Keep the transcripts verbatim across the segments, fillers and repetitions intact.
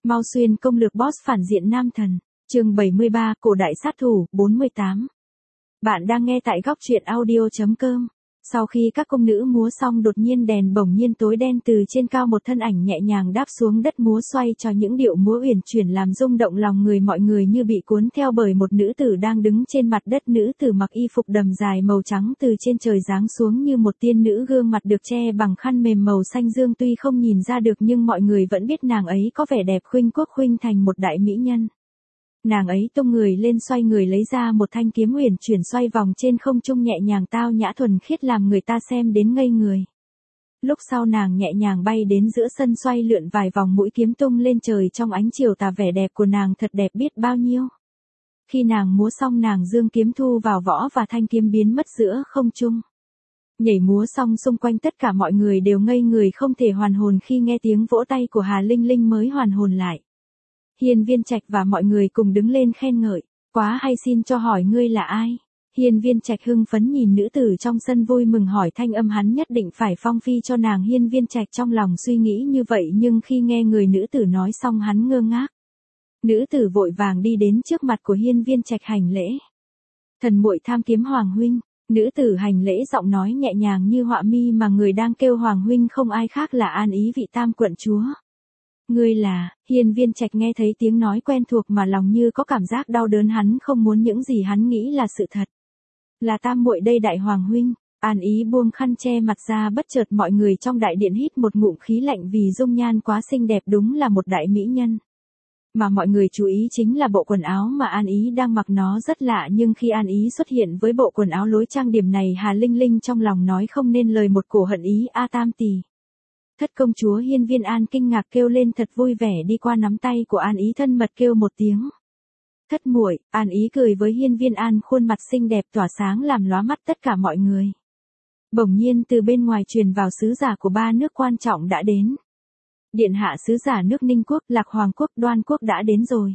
Mao Xuyên công lược boss phản diện nam thần. Chương bảy mươi ba, cổ đại sát thủ, bốn mươi tám. Bạn đang nghe tại góc truyện audio chấm com. Sau khi các công nữ múa xong, đột nhiên đèn bỗng nhiên tối đen, từ trên cao một thân ảnh nhẹ nhàng đáp xuống đất múa xoay cho những điệu múa uyển chuyển làm rung động lòng người mọi người, như bị cuốn theo bởi một nữ tử đang đứng trên mặt đất. Nữ tử mặc y phục đầm dài màu trắng từ trên trời giáng xuống như một tiên nữ, gương mặt được che bằng khăn mềm màu xanh dương, tuy không nhìn ra được nhưng mọi người vẫn biết nàng ấy có vẻ đẹp khuynh quốc khuynh thành, một đại mỹ nhân. Nàng ấy tung người lên, xoay người lấy ra một thanh kiếm uyển chuyển xoay vòng trên không trung, nhẹ nhàng tao nhã thuần khiết làm người ta xem đến ngây người. Lúc sau nàng nhẹ nhàng bay đến giữa sân, xoay lượn vài vòng, mũi kiếm tung lên trời trong ánh chiều tà, vẻ đẹp của nàng thật đẹp biết bao nhiêu. Khi nàng múa xong, nàng dương kiếm thu vào võ và thanh kiếm biến mất giữa không trung. Nhảy múa xong, xung quanh tất cả mọi người đều ngây người không thể hoàn hồn, khi nghe tiếng vỗ tay của Hà Linh Linh mới hoàn hồn lại. Hiên Viên Trạch và mọi người cùng đứng lên khen ngợi, quá hay, xin cho hỏi ngươi là ai? Hiên Viên Trạch hưng phấn nhìn nữ tử trong sân, vui mừng hỏi, thanh âm hắn nhất định phải phong phi cho nàng. Hiên Viên Trạch trong lòng suy nghĩ như vậy, nhưng khi nghe người nữ tử nói xong hắn ngơ ngác. Nữ tử vội vàng đi đến trước mặt của Hiên Viên Trạch hành lễ. Thần muội tham kiếm Hoàng huynh. Nữ tử hành lễ, giọng nói nhẹ nhàng như họa mi, mà người đang kêu Hoàng huynh không ai khác là An Ý, vị tam quận chúa. Ngươi là? Hiên Viên Trạch nghe thấy tiếng nói quen thuộc mà lòng như có cảm giác đau đớn, hắn không muốn những gì hắn nghĩ là sự thật. Là tam muội đây đại hoàng huynh. An Ý buông khăn che mặt ra, bất chợt mọi người trong đại điện hít một ngụm khí lạnh, vì dung nhan quá xinh đẹp, đúng là một đại mỹ nhân. Mà mọi người chú ý chính là bộ quần áo mà An Ý đang mặc, nó rất lạ, nhưng khi An Ý xuất hiện với bộ quần áo lối trang điểm này, Hà Linh Linh trong lòng nói không nên lời, một cổ hận ý. A tam tỷ. Thất công chúa Hiên Viên An kinh ngạc kêu lên thật vui vẻ, đi qua nắm tay của An Ý, thân mật kêu một tiếng. Thất muội. An Ý cười với Hiên Viên An, khuôn mặt xinh đẹp tỏa sáng làm lóa mắt tất cả mọi người. Bỗng nhiên từ bên ngoài truyền vào, sứ giả của ba nước quan trọng đã đến. Điện hạ, sứ giả nước Ninh quốc, Lạc Hoàng quốc, Đoan quốc đã đến rồi.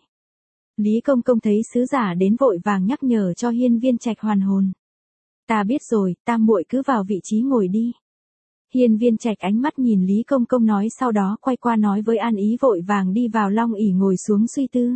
Lý công công thấy sứ giả đến vội vàng nhắc nhở cho Hiên Viên Trạch hoàn hồn. Ta biết rồi, tam muội cứ vào vị trí ngồi đi. Hiên Viên Trạch ánh mắt nhìn Lý công công nói, sau đó quay qua nói với An Ý, vội vàng đi vào long ỷ ngồi xuống suy tư.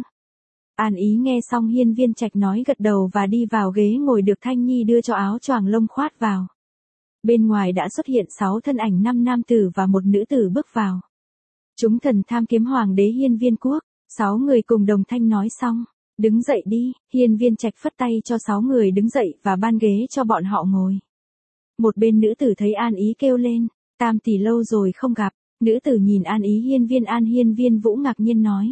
An Ý nghe xong Hiên Viên Trạch nói gật đầu và đi vào ghế ngồi, được Thanh Nhi đưa cho áo choàng lông khoác vào. Bên ngoài đã xuất hiện sáu thân ảnh, năm nam tử và một nữ tử bước vào. Chúng thần tham kiếm hoàng đế Hiên Viên quốc. Sáu người cùng đồng thanh nói xong, đứng dậy đi. Hiên Viên Trạch phất tay cho sáu người đứng dậy và ban ghế cho bọn họ ngồi. Một bên nữ tử thấy An Ý kêu lên, tam tỷ lâu rồi không gặp. Nữ tử nhìn An Ý. Hiên Viên An, Hiên Viên Vũ ngạc nhiên nói,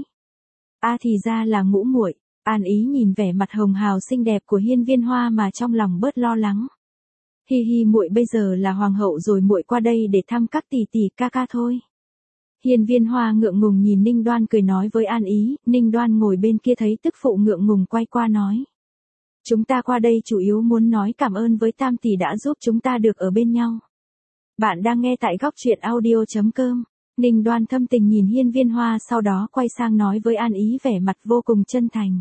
a thì ra là ngũ muội. An Ý nhìn vẻ mặt hồng hào xinh đẹp của Hiên Viên Hoa mà trong lòng bớt lo lắng. Hi hi, muội bây giờ là hoàng hậu rồi, muội qua đây để thăm các tỷ tỷ ca ca thôi. Hiên Viên Hoa ngượng ngùng nhìn Ninh Đoan, cười nói với An Ý. Ninh Đoan ngồi bên kia thấy tức phụ ngượng ngùng, quay qua nói, chúng ta qua đây chủ yếu muốn nói cảm ơn với tam tỷ đã giúp chúng ta được ở bên nhau. Bạn đang nghe tại góc truyện audio chấm com. Ninh Đoan thâm tình nhìn Hiên Viên Hoa, sau đó quay sang nói với An Ý vẻ mặt vô cùng chân thành.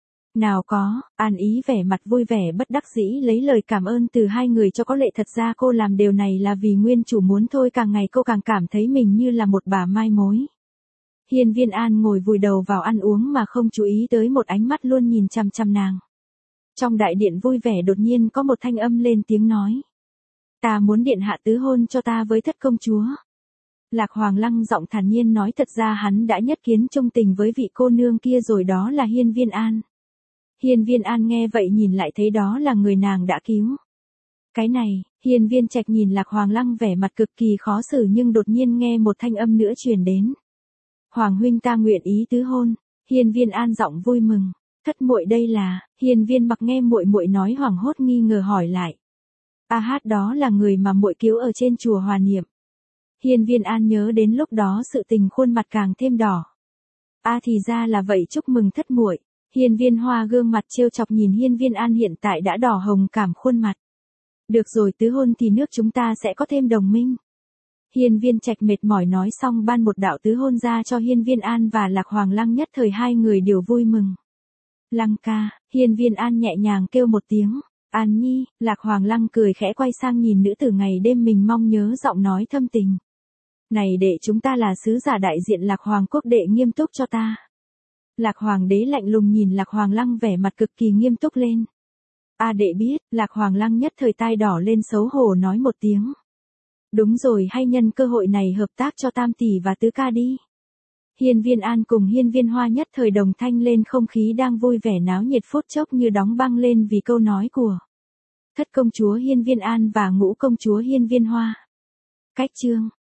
Nào có. An Ý vẻ mặt vui vẻ bất đắc dĩ lấy lời cảm ơn từ hai người cho có lệ, thật ra cô làm điều này là vì nguyên chủ muốn thôi, càng ngày cô càng cảm thấy mình như là một bà mai mối. Hiên Viên An ngồi vùi đầu vào ăn uống mà không chú ý tới một ánh mắt luôn nhìn chằm chằm nàng. Trong đại điện vui vẻ, đột nhiên có một thanh âm lên tiếng nói, ta muốn điện hạ tứ hôn cho ta với thất công chúa. Lạc Hoàng Lăng giọng thản nhiên nói, thật ra hắn đã nhất kiến trung tình với vị cô nương kia rồi, đó là Hiên Viên An. Hiên Viên An nghe vậy nhìn lại thấy đó là người nàng đã cứu. Cái này. Hiên Viên Trạch nhìn Lạc Hoàng Lăng vẻ mặt cực kỳ khó xử, nhưng đột nhiên nghe một thanh âm nữa truyền đến. Hoàng huynh, ta nguyện ý tứ hôn. Hiên Viên An giọng vui mừng. Thất muội đây là? Hiên Viên Mặc nghe muội muội nói hoảng hốt nghi ngờ hỏi lại. A hát, đó là người mà muội cứu ở trên chùa Hòa Niệm. Hiên Viên An nhớ đến lúc đó sự tình, khuôn mặt càng thêm đỏ. A thì ra là vậy, chúc mừng thất muội. Hiên Viên Hoa gương mặt trêu chọc nhìn Hiên Viên An hiện tại đã đỏ hồng cảm khuôn mặt. Được rồi, tứ hôn thì nước chúng ta sẽ có thêm đồng minh. Hiên Viên Trạch mệt mỏi nói xong ban một đạo tứ hôn ra cho Hiên Viên An và Lạc Hoàng Lăng, nhất thời hai người đều vui mừng. Lăng ca. Hiên Viên An nhẹ nhàng kêu một tiếng. An Nhi. Lạc Hoàng Lăng cười khẽ quay sang nhìn nữ tử ngày đêm mình mong nhớ, giọng nói thâm tình. Này đệ, chúng ta là sứ giả đại diện Lạc Hoàng quốc, đệ nghiêm túc cho ta. Lạc Hoàng đế lạnh lùng nhìn Lạc Hoàng Lăng vẻ mặt cực kỳ nghiêm túc lên. A đệ biết. Lạc Hoàng Lăng nhất thời tai đỏ lên, xấu hổ nói một tiếng. Đúng rồi, hay nhân cơ hội này hợp tác cho Tam tỷ và Tứ ca đi. Hiên Viên An cùng Hiên Viên Hoa nhất thời đồng thanh lên, không khí đang vui vẻ náo nhiệt phút chốc như đóng băng lên vì câu nói của thất công chúa Hiên Viên An và ngũ công chúa Hiên Viên Hoa. Cách chương